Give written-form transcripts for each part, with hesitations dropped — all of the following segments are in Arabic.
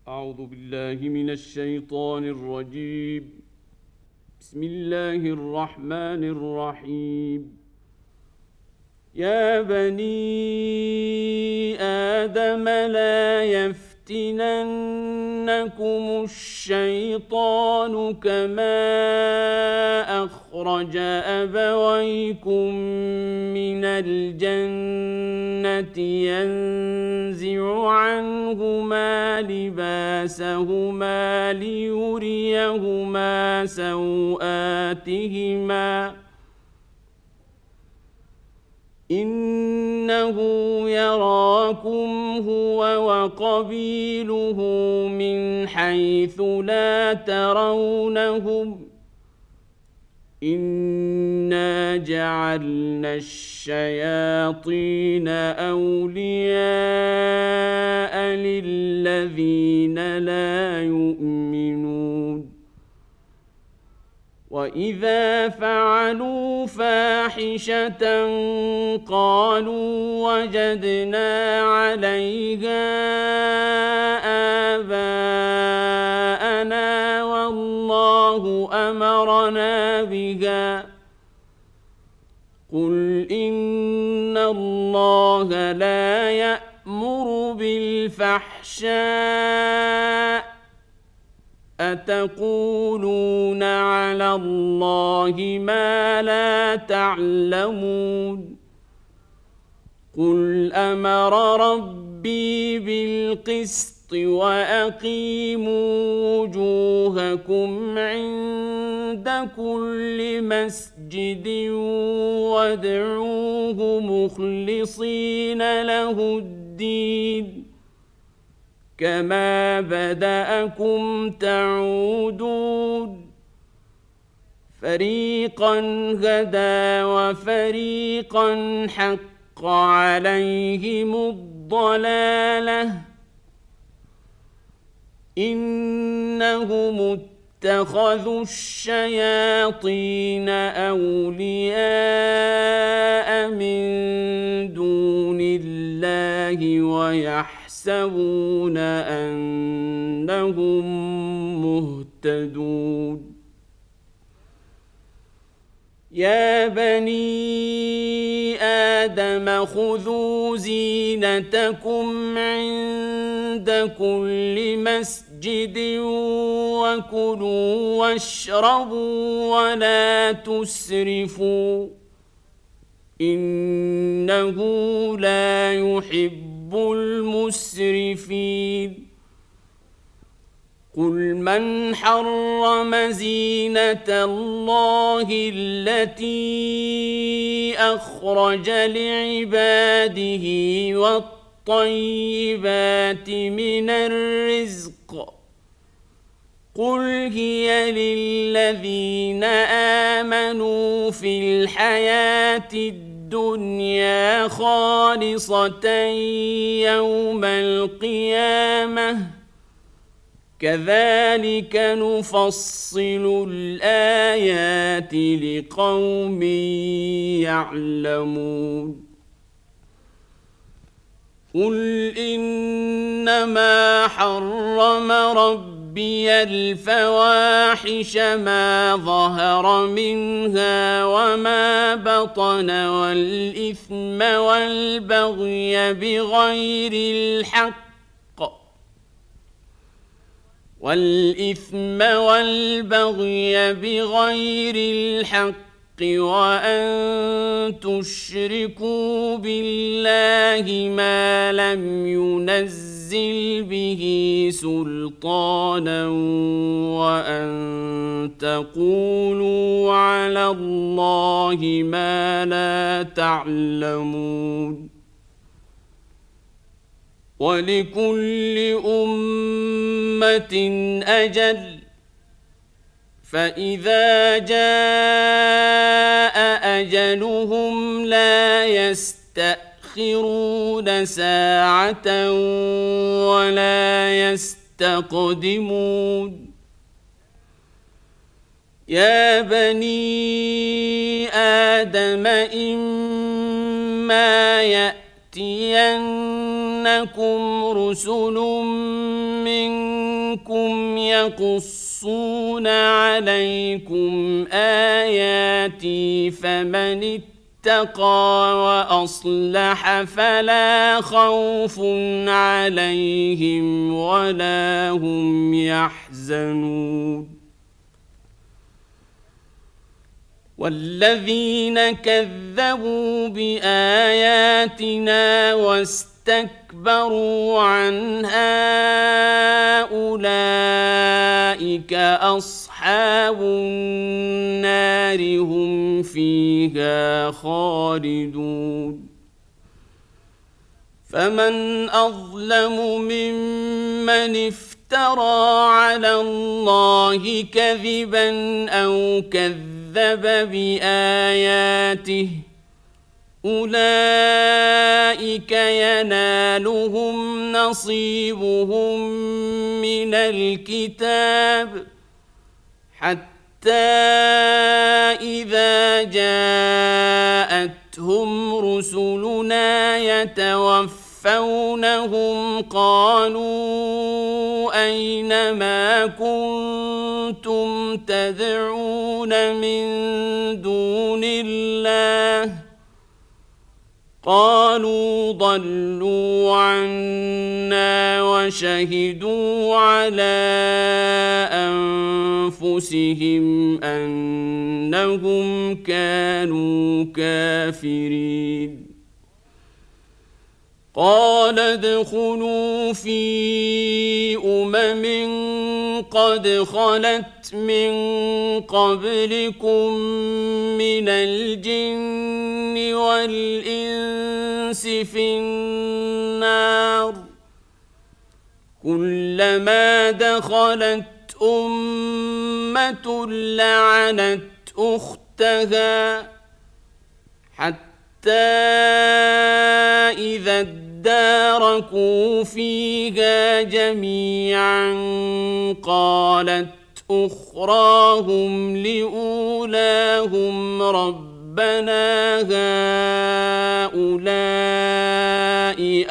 أعوذ بالله من الشيطان الرجيم. بسم الله الرحمن الرحيم. يا بني آدم لا يفتننكم الشيطان كما أخرج أبويكم من الجنة ينزع عنهما لباسهما ليريهما سوآتهما إنه يراكم هو وقبيله من حيث لا ترونهم إنا جعلنا الشياطين أولياء للذين لا يؤمنون وإذا فعلوا فاحشة قالوا وجدنا عليها آباءنا والله أمرنا بها قل إن الله لا يأمر بالفحشاء أتقولون على الله ما لا تعلمون قل أمر ربي بالقسط وأقيموا وجوهكم عند كل مسجد وادعوه مخلصين له الدين كما بدأكم تعودون فريقا هدى وفريقا حق عليهم الضلالة إنهم اتخذوا الشياطين أولياء من دون الله ويحسبون أنهم مهتدون يا بني آدم خذوا زينتكم عند كل مسجد وكلوا واشربوا ولا تسرفوا إنه لا يحب المسرفين قل من حرم زينة الله التي أخرج لعباده والطيبات من الرزق قل هي للذين آمنوا في الحياة الدنيا خالصة يوم القيامة كذلك نفصل الآيات لقوم يعلمون قل إنما حرم ربي الفواحش ما ظهر منها وما بطن والإثم والبغي بغير الحق وأن تشركوا بالله ما لم ينزل به سلطانا وأن تقولوا على الله ما لا تعلمون ولكل أمة أجل فإذا جاء أجلهم لا يستأخرون ساعة ولا يستقدمون يا بني آدم إما يأتينكم رسل منكم منكم يقصون عليكم آياتي فمن اتقى وأصلح فلا خوف عليهم ولا هم يحزنون والذين كذبوا بآياتنا واستكبروا عنها أولئك أصحاب النار هم فيها خالدون فمن أظلم ممن افترى على الله كذبا أو كذب بآياته أولئك ينالهم نصيبهم من الكتاب حتى إذا جاءتهم رسلنا يتوفونهم قالوا أين ما كنتم تدعون من دون الله قالوا ضلوا عنا وشهدوا على أنفسهم أنهم كانوا كافرين قال ادخلوا في قد خلت من قبلكم من الجن والإنس في النار كلما دخلت أمة لعنت أختها حتى إذا اداركوا فيها جميعا قالت أخراهم لأولاهم ربنا هؤلاء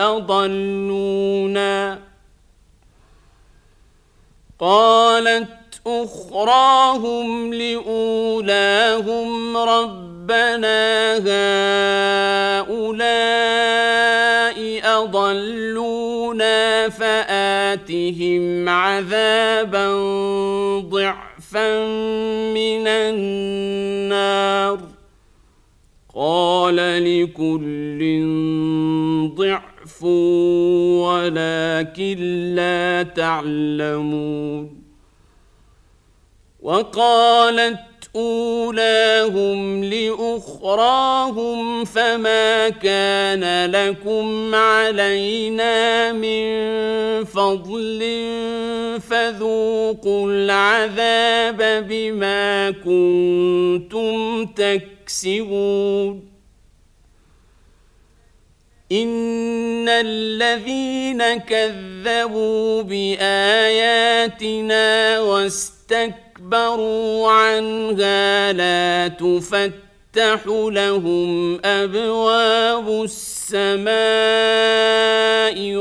أضلونا فآتهم عذابا ضعفا من النار قال لكل ضعف ولكن لا تعلمون وقالت أولاهم لأخراهم فما كان لكم علينا من فضل فذوقوا العذاب بما كنتم تكسبون إن الذين كذبوا بآياتنا واستكبروا عنها لا تفتح لهم أبواب السماء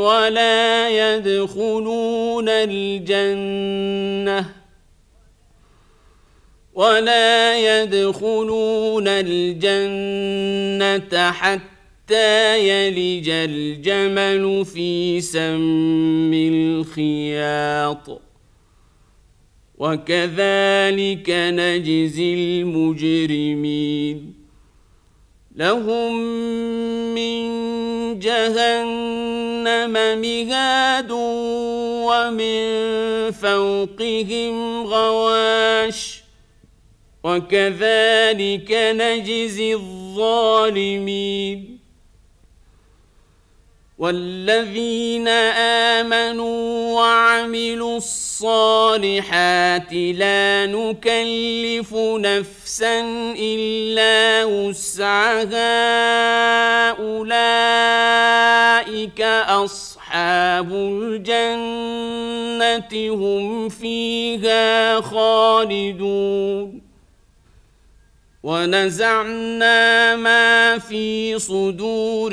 ولا يدخلون الجنة حتى يلج الجمل في سم الخياط وكذلك نجزي المجرمين لهم من جهنم مهاد ومن فوقهم غواش وكذلك نجزي الظالمين والذين آمنوا وعملوا الصالحات لا نكلف نفسا إلا وسعها أولئك أصحاب الجنة هم فيها خالدون ونزعنا ما في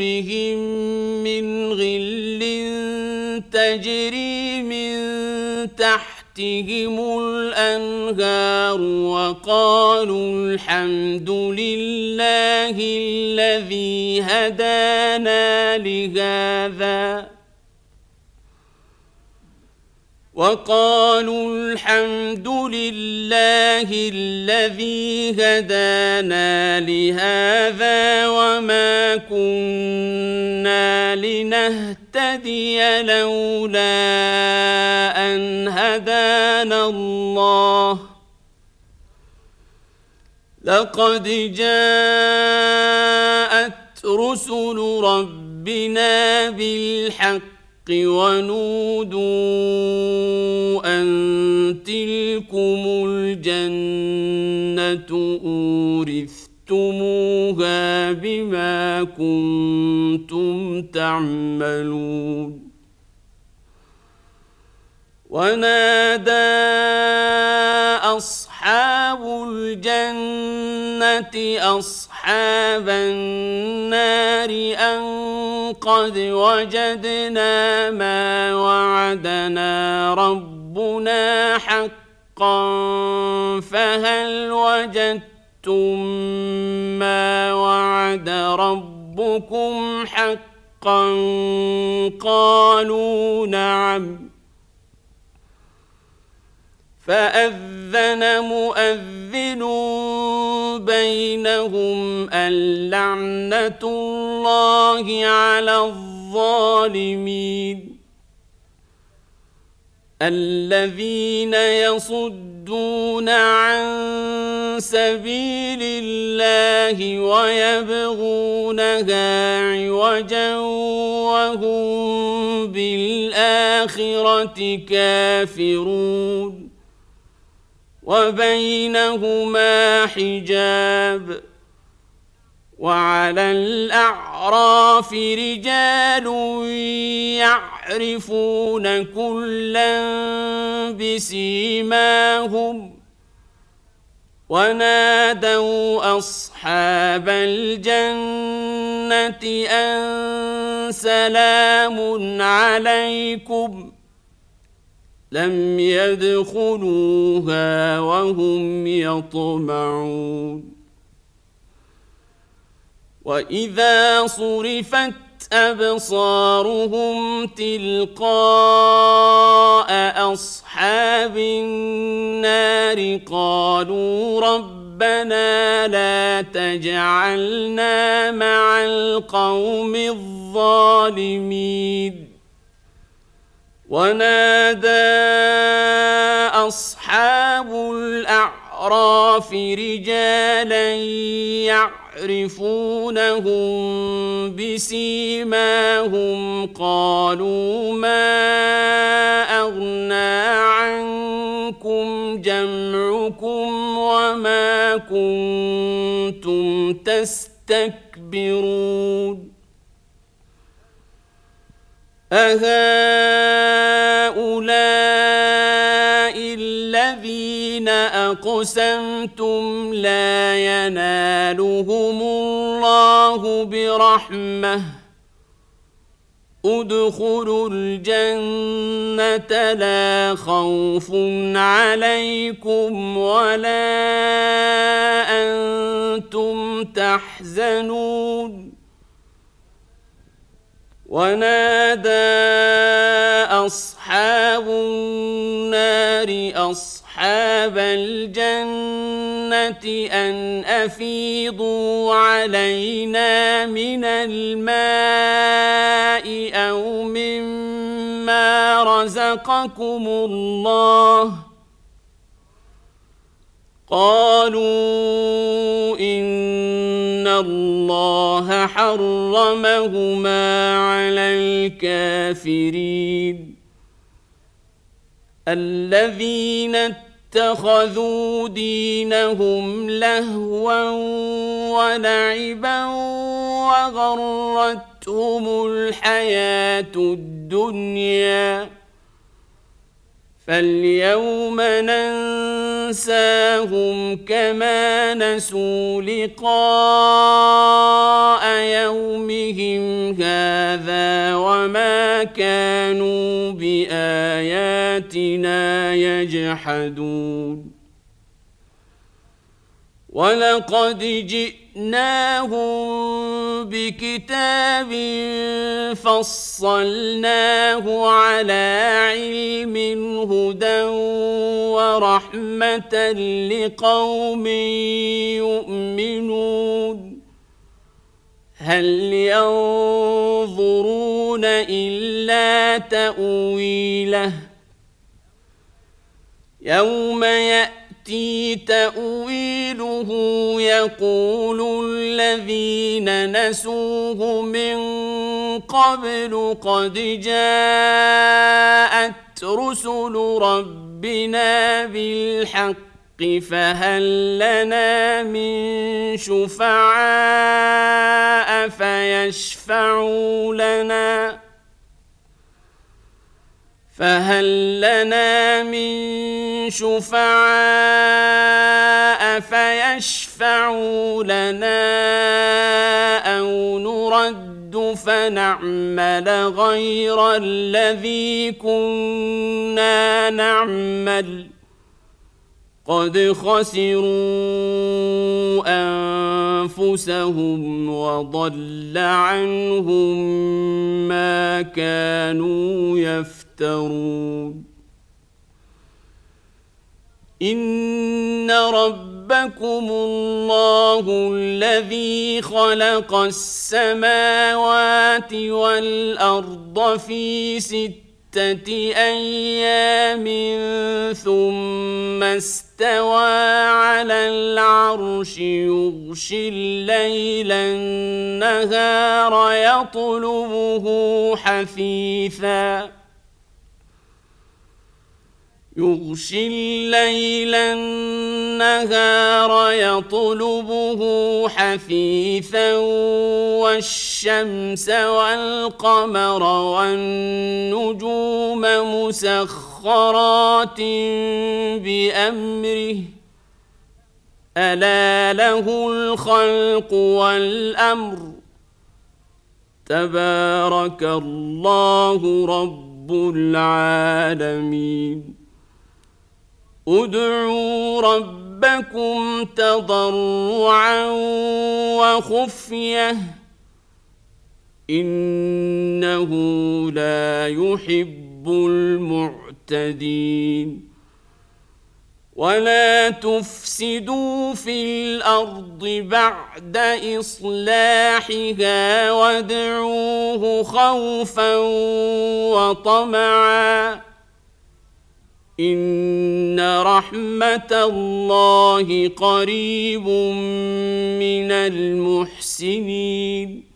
صدورهم من غل تجري من تحتهم الأنهار وقالوا الحمد لله الذي هدانا لهذا وما كنا لنهتدي لولا أن هدانا الله لقد جاءت رسل ربنا بالحق ونودوا أن تلكم الجنة أورثتموها بما كنتم تعملون ونادى أصحاب الجنة أصحاب النار أن قد وجدنا ما وعدنا ربنا حقا فهل وجدتم ما وعد ربكم حقا قالوا نعم فأذن مؤذن بينهم اللعنة الله على الظالمين الذين يصدون عن سبيل الله ويبغونها عوجا وهم بالآخرة كافرون وبينهما حجاب وعلى الأعراف رجال يعرفون كلا بسيماهم ونادوا أصحاب الجنة أن سلام عليكم لم يدخلوها وهم يطمعون وإذا صرفت أبصارهم تلقاء أصحاب النار قالوا ربنا لا تجعلنا مع القوم الظالمين ونادى أصحاب الأعراف رجالا يعرفونهم بسيماهم قالوا ما أغنى عنكم جمعكم وما كنتم تستكبرون أهؤلاء الذين أقسمتم لا ينالهم الله برحمة ادخلوا الجنة لا خوف عليكم ولا أنتم تحزنون ونادى أصحاب النار أصحاب الجنة أن أفيضوا علينا من الماء أو مما رزقكم الله قالوا إن الله حرمهما على الكافرين الذين اتخذوا دينهم لهوا ولعبا وغرتهم الحياة الدنيا فاليوم ننساهم كما نسوا لقاء يومهم هذا وما كانوا بآياتنا يجحدون ولقد جئناهم بكتاب فصلناه على علم هدى ورحمة لقوم يؤمنون هل ينظرون إلا تأويله يوم يأتي تأويله يقول الذين نسوه من قبل قد جاءت رسل ربنا بالحق فهل لنا من شفعاء فيشفعوا لنا أو نرد فنعمل غير الذي كنا نعمل قد خسروا أنفسهم وضل عنهم ما كانوا يفترون إن ربكم الله الذي خلق السماوات والأرض في 6 أيام ثم استوى على العرش يغشي الليل النهار يطلبه حثيثا والشمس والقمر والنجوم مسخرات بأمره ألا له الخلق والأمر تبارك الله رب العالمين ادعوا ربكم تضرعا وخفية إنه لا يحب المعتدين ولا تفسدوا في الأرض بعد إصلاحها وادعوه خوفا وطمعا إن رحمة الله قريب من المحسنين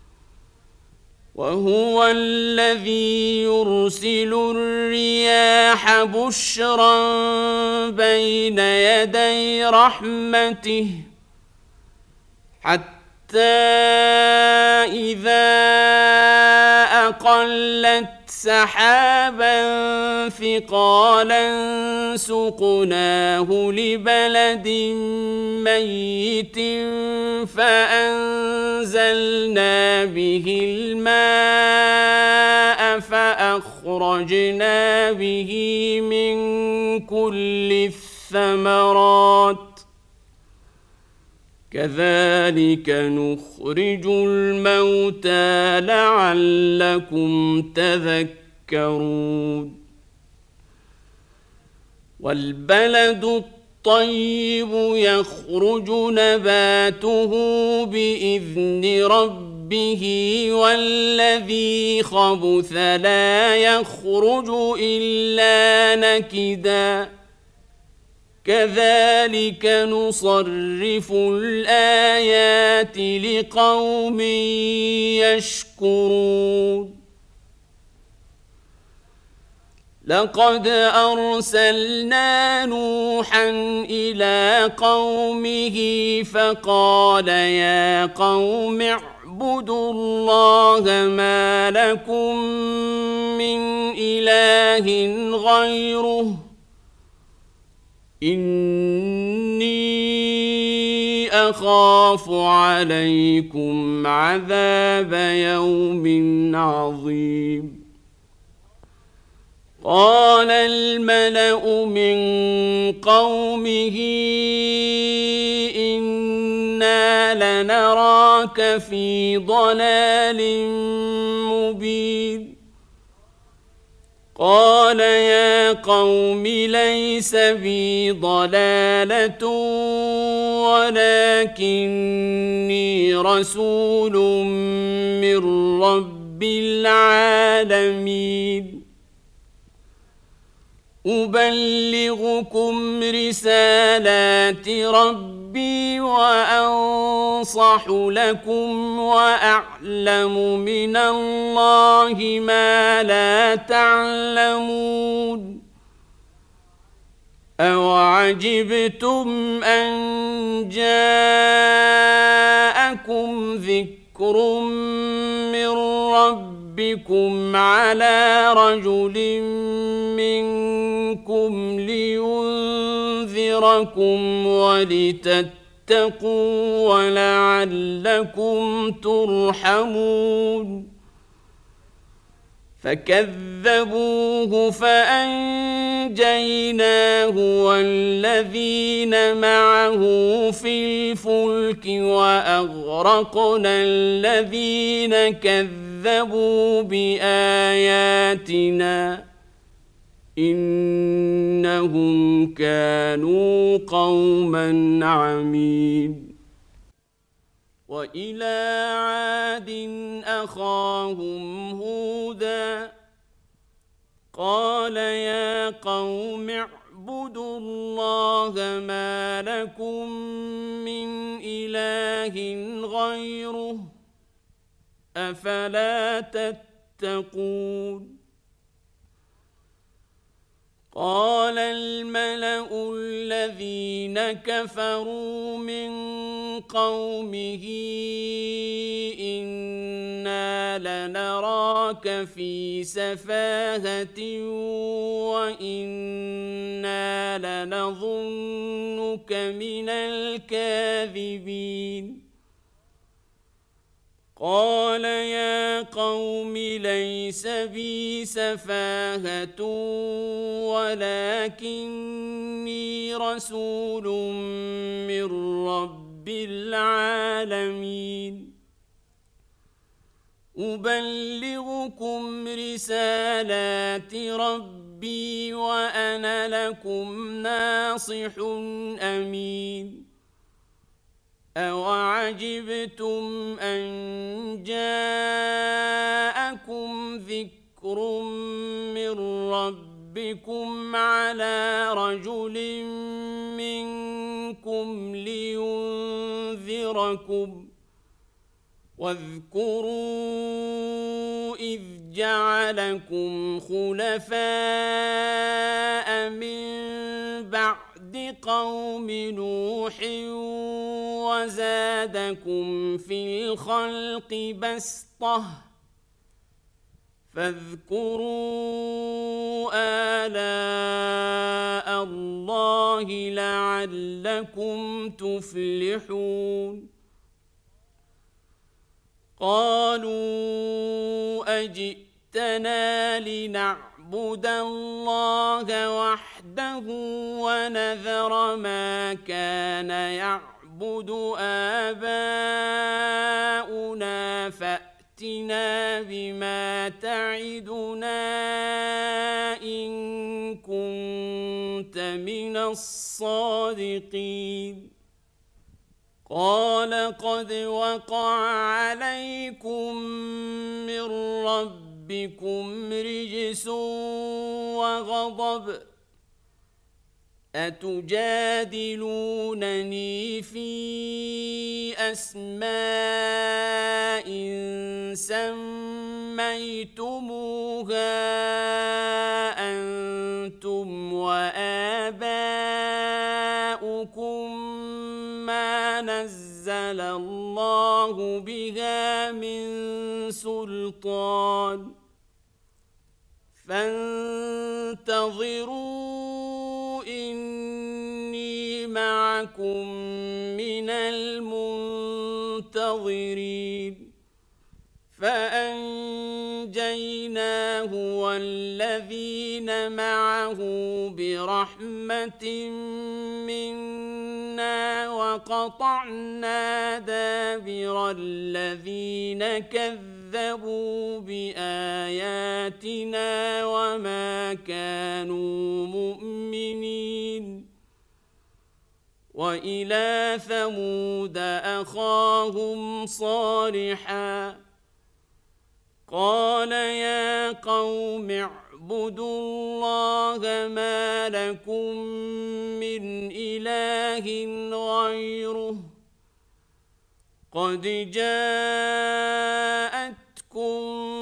وهو الذي يرسل الرياح بشرا بين يدي رحمته حتى إذا أقلت سحابا ثقالا سقناه لبلد ميت فأنزلنا به الماء فأخرجنا به من كل الثمرات كذلك نخرج الموتى لعلكم تذكرون والبلد الطيب يخرج نباته بإذن ربه والذي خبث لا يخرج إلا نكدا كذلك نصرف الآيات لقوم يشكرون لقد أرسلنا نوحا إلى قومه فقال يا قوم اعبدوا الله ما لكم من إله غيره إني أخاف عليكم عذاب يوم عظيم. قال الملأ من قومه إنا لنراك في ضلال مبين. قال يا قوم ليس بي ضلالة ولكني رسول من رب العالمين. أبلغكم رسالات ربي وأنصح لكم وأعلم من الله ما لا تعلمون. أوعجبتم أن جاءكم ذكر من ربكم على رجل منكم لينذركم ولتتقوا ولعلكم ترحمون. فكذبوه فأنجيناه والذين معه في الفلك وأغرقنا الذين كذبوا بآياتنا إنهم كانوا قوما عمين. وإلى عاد أخاهم هودا قال يا قوم اعبدوا الله ما لكم من إله غيره أفلا تتقون. قال الملأ الذين كفروا من قومه إنا لنراك في سفاهة وإنا لنظنك من الكاذبين. قال يا قوم ليس بي سفاهة ولكني رسول من رب العالمين. أبلغكم رسالات ربي وأنا لكم ناصح أمين. أوعجبتم أن جاءكم ذكر من ربكم على رجل منكم لينذركم واذكروا إذ جعلكم خلفاء من بعد قوم نوح وزادكم في الخلق بسطة فاذكروا آلاء الله لعلكم تفلحون. قالوا أجئتنا لنعبد الله وحده ونذر ما كان يعبد آباؤنا فأتنا بما تعدنا إن كنت من الصادقين. قال قد وقع عليكم من ربكم رجس وغضب أتجادلونني في أسماء سميتموها أنتم وآباؤكم ما نزل الله بها من سلطان فانتظروا إني معكم من المنتظرين فأنجيناه والذين معه برحمة منا وقطعنا دابر الذين كذبوا بآياتنا وما كانوا مؤمنين وإلى ثمود أخاهم صالحا قال يا قوم اعبدوا الله ما لكم من إله غيره قد جاءتكم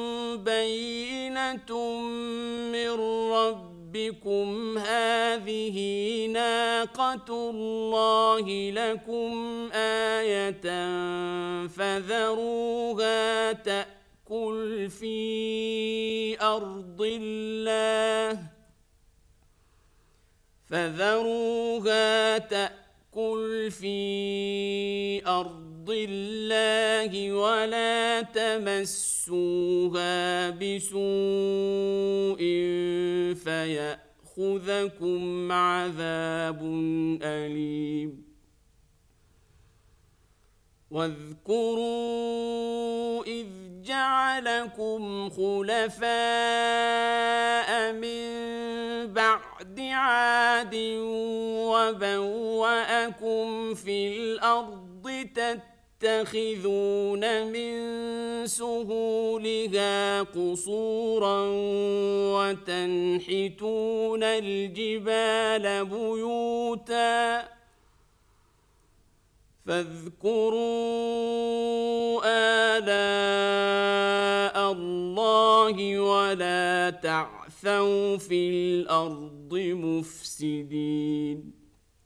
بينة من ربكم هذه ناقة الله لكم آية فذروها تأكل في أرض الله ولا تمسوها بسوء فيأخذكم عذاب أليم واذكروا إذ جعلكم خلفاء من بعد عاد وبوأكم في الأرض تتخذون من سهولها قصورا وتنحتون الجبال بيوتا فاذكروا آلاء الله ولا تعثوا في الأرض مفسدين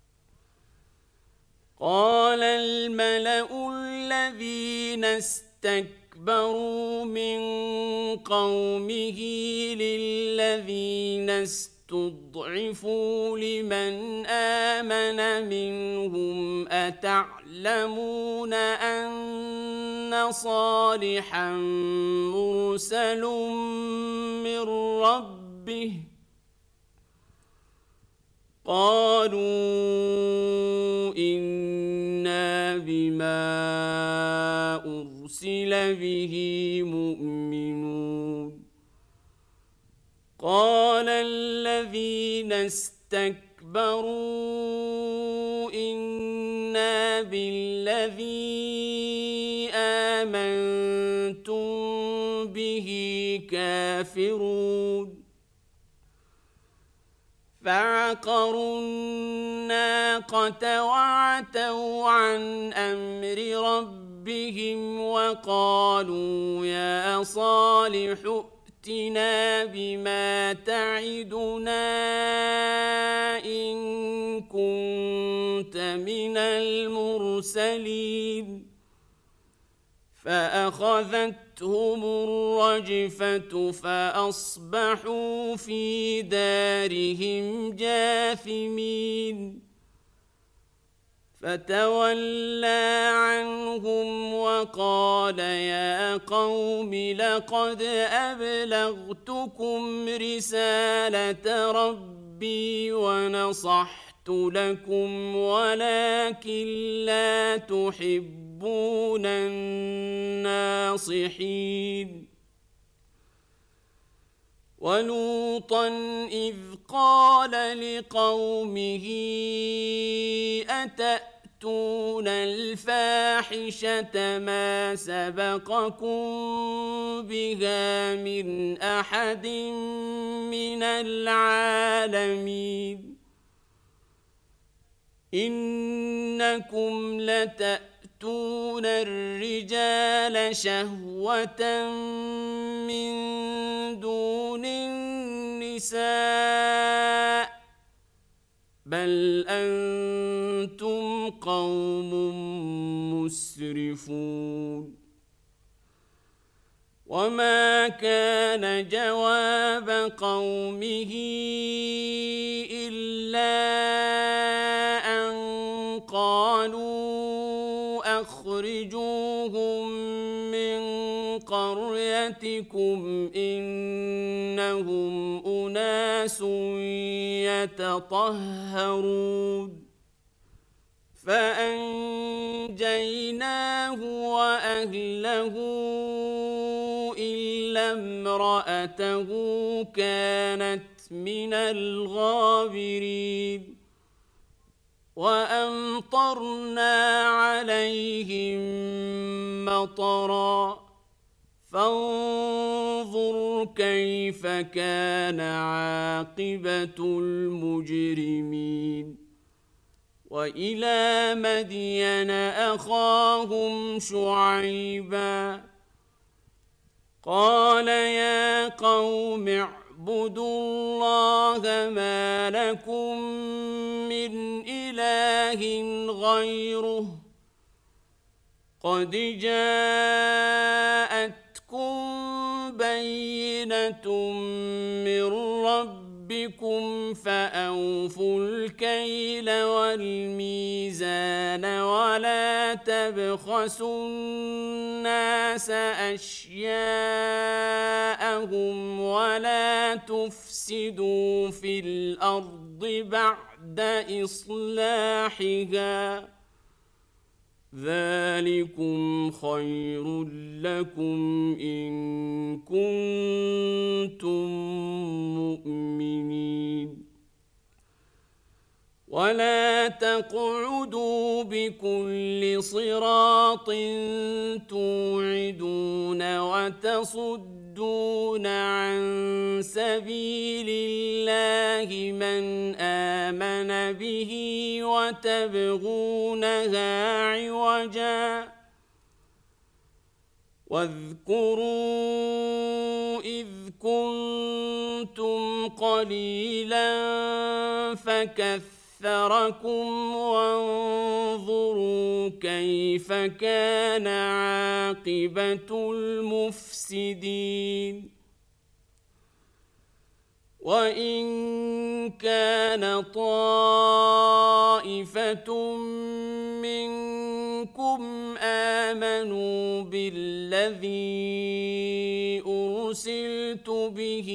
قال الملأ الذين استكبروا من قومه للذين استضعفوا لمن آمن منهم أتعلمون أن صالحا مرسل من ربه قالوا إنا بما أرسل به مؤمنون قال الذين استكبروا إنا بالذي آمنتم به كافرون فعقروا الناقة وعتوا عن أمر ربهم وقالوا يا صالح ائتنا بما تعدنا إن كنت من المرسلين فأخذتهم الرجفة فأصبحوا في دارهم جاثمين فتولى عنهم وقال يا قوم لقد أبلغتكم رسالة ربي ونصحت لكم ولكن لا تحبون الناصحين ولوطا إذ قال لقومه أتأتون الفاحشة ما سبقكم بها من أحد من العالمين إنكم لتأتون الرجال شهوة من دون النساء بل أنتم قوم مسرفون وما كان جواب قومه إلا أن أخرجوهم من قريتكم إنهم أناس يتطهرون فأنجيناه وأهله إلا امرأته كانت من الغابرين وأمطرنا عليهم مطرا فانظر كيف كان عاقبة المجرمين وإلى مدين أخاهم شعيبا قال يا قوم اعبدوا الله ما لكم من إله غيره قد جاءتكم بينة من ربكم فأوفوا الكيل والميزان ولا تبخسوا الناس أشياءهم ولا تفسدوا في الأرض بعد إصلاحها ذلكم خير لكم إن كنتم مؤمنين ولا تقعدوا بكل صراط توعدون وتصدون عن سبيل الله من آمن به وتبغونها عوجا واذكروا إذ كنتم قليلا فكثركم وانظروا كيف كان عاقبة المفسدين وإن كان طائفة منكم آمنوا بالذي أرسلت به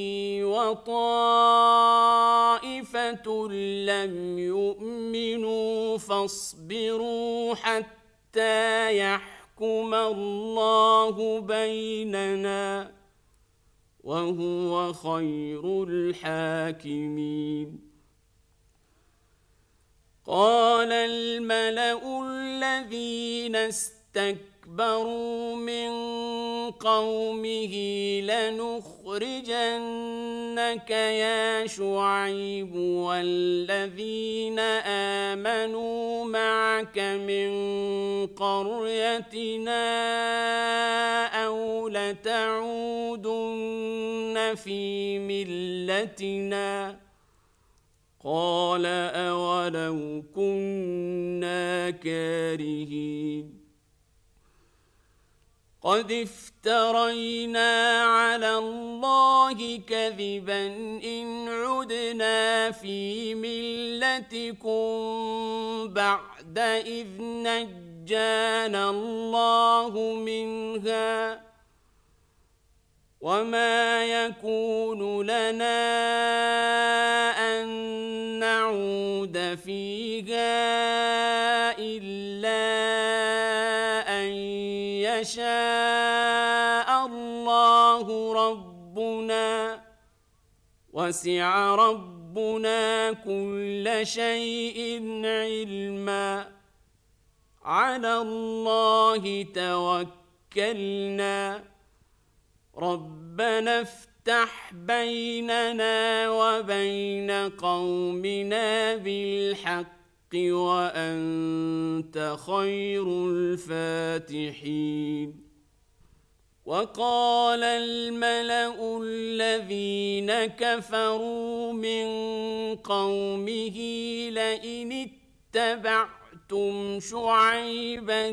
وطائفة لم يؤمنوا فاصبروا حتى يحكم الله بيننا وهو خير الحاكمين قال الملأ الذين استكبروا من قومه لنخرجنك يا شعيب والذين آمنوا معك من قريتنا أو لتعودن في ملتنا قال أولو كنا كارهين قد افترينا على الله كذبا إن عدنا في ملتكم بعد إذ نجانا الله منها وما يكون لنا أن نعود فيها إلا أن يشاء الله ربنا وسع ربنا كل شيء علما على الله توكلنا ربنا افتح بيننا وبين قومنا بالحق وأنت خير الفاتحين وقال الملأ الذين كفروا من قومه لئن اتبعتم شعيبا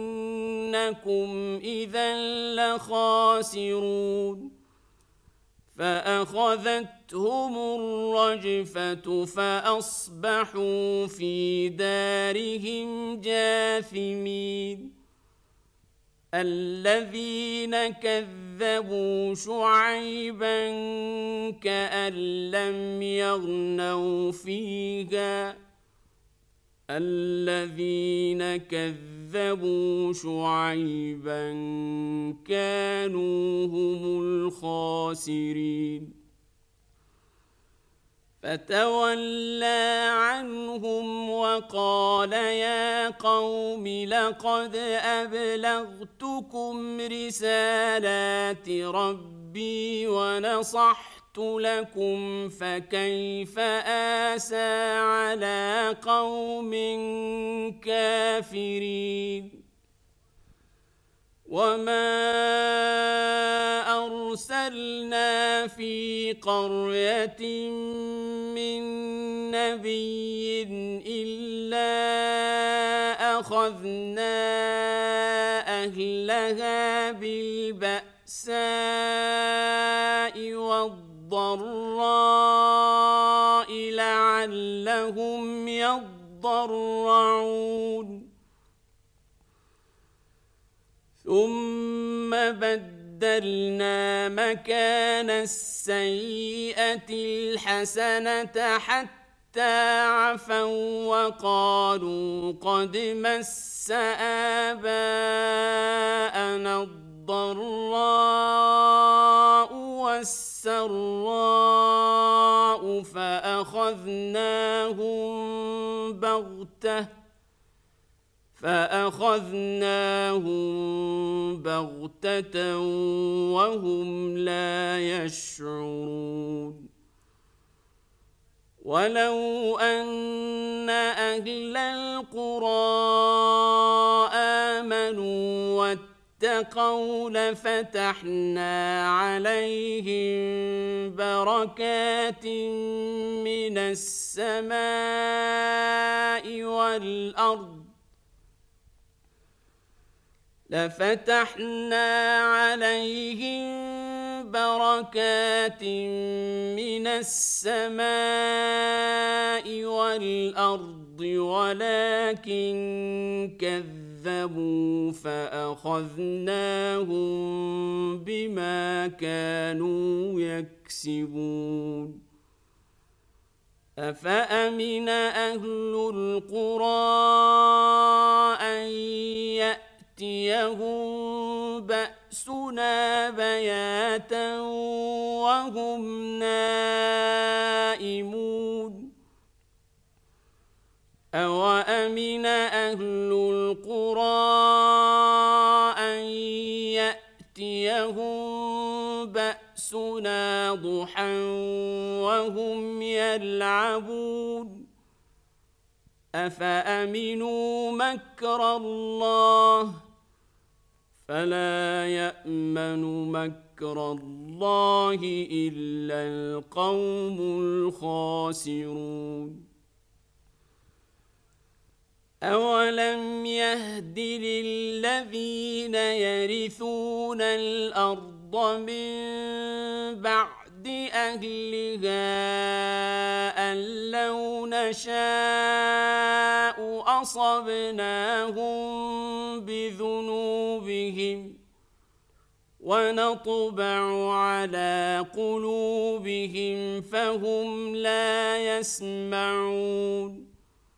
إنكم إذا لخاسرون فأخذتهم الرجفة فأصبحوا في دارهم جاثمين الذين كذبوا شعيبا كأن لم يغنوا فيها الذين كذبوا شعيبا كانوا هم الخاسرين فتولى عنهم وقال يا قوم لقد أبلغتكم رسالات ربي ونصحت لكم فكيف آسى على قوم كافرين وما أرسلنا في قرية من نبي إلا أخذنا أهلها بالبأساء والضراء لعلهم يضرعون ثم بدلنا مكان السيئة الحسنة حتى عفوا وقالوا قد مس آباءنا الضراء والسراء فأخذناهم بغتة وهم لا يشعرون ولو أن أهل القرى آمنوا واتقوا لفتحنا عليهم بركات من السماء والأرض ولكن كذبوا فأخذناهم بما كانوا يكسبون أفأمن أهل القرى أن يأتيهم بأسنا بياتا وهم نائمون أوأمن أهل القرى أن يأتيهم بأسنا ضحى وهم يلعبون أفأمنوا مكر الله فلا يأمن مكر الله إلا القوم الخاسرون أولم يهد للذين يرثون الأرض من بعد أهلها أن لو نشاء أصبناهم بذنوبهم ونطبع على قلوبهم فهم لا يسمعون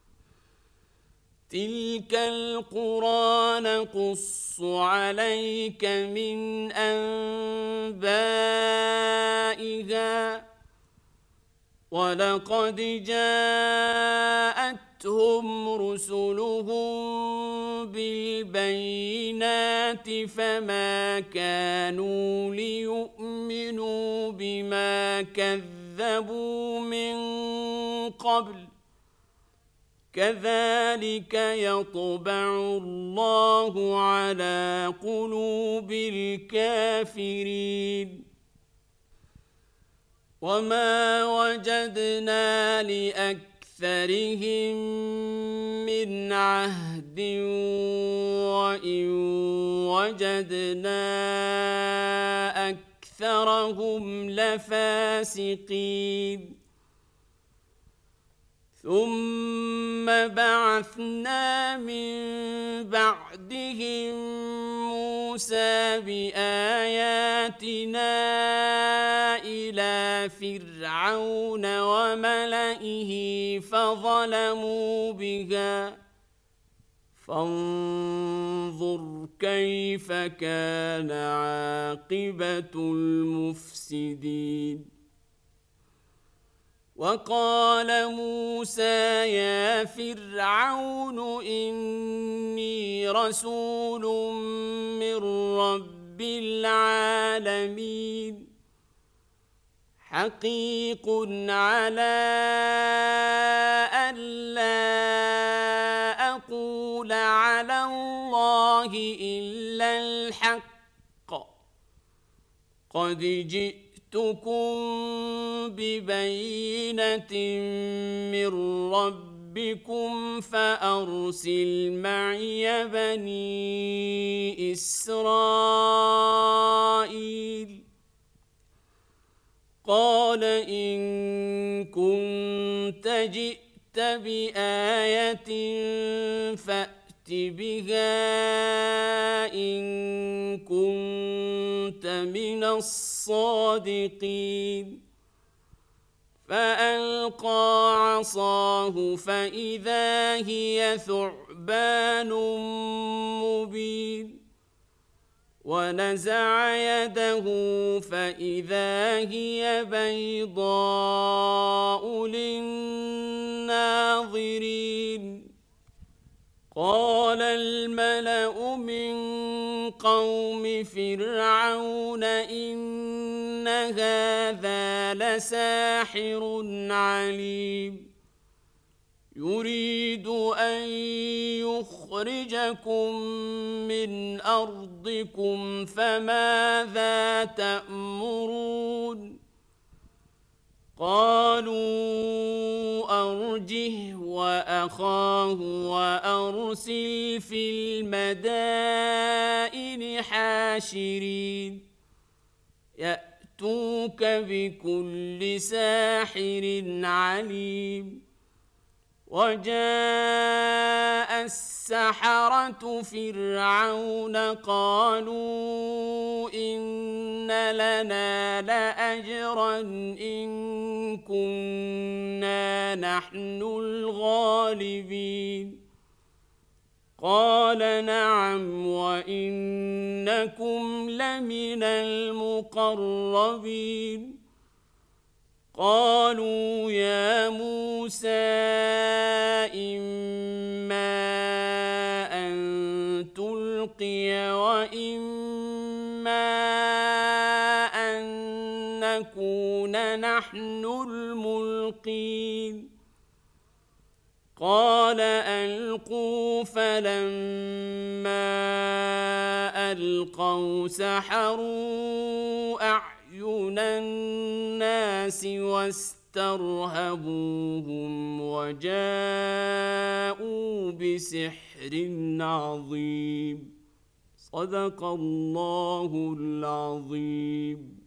تلك القرى نقص عليك من أنبائها ولقد جاءتهم رسلهم بالبينات فما كانوا ليؤمنوا بما كذبوا من قبل كذلك يطبع الله على قلوب الكافرين وما وجدنا لأكثرهم من عهد وإن وجدنا أكثرهم أكثرهم لفاسقين ثم بعثنا من بعدهم موسى بآياتنا إلى فرعون وملئه فظلموا بها فانظر كيف كان عاقبة المفسدين وقال موسى يا فرعون إني رسول من رب العالمين حقيق على ألا أقول على الله إلا الحق قد جئتكم ببينة من ربكم فأرسل معي بني إسرائيل قال إن كنت جئت بآية فأت بها إن كنت من الصادقين فألقى عصاه فإذا هي ثعبان مبين ونزع يده فإذا هي بيضاء للناظرين قال الملأ من قوم فرعون إن هذا لساحر عليم يريد أن يخرجكم من أرضكم فماذا تأمرون قالوا أرجه وأخاه وأرسل في المدائن حاشرين يأتوك بكل ساحر عليم وجاء السحرة فرعون قالوا إن لنا لأجرا إن كنا نحن الغالبين قال نعم وإنكم لمن المقربين قالوا يا موسى إما أن تلقي وإما أن نكون نحن الملقين قال ألقوا فلما ألقوا سحروا أعين الناس واسترهبوهم وجاءوا بسحر عظيم صدق الله العظيم.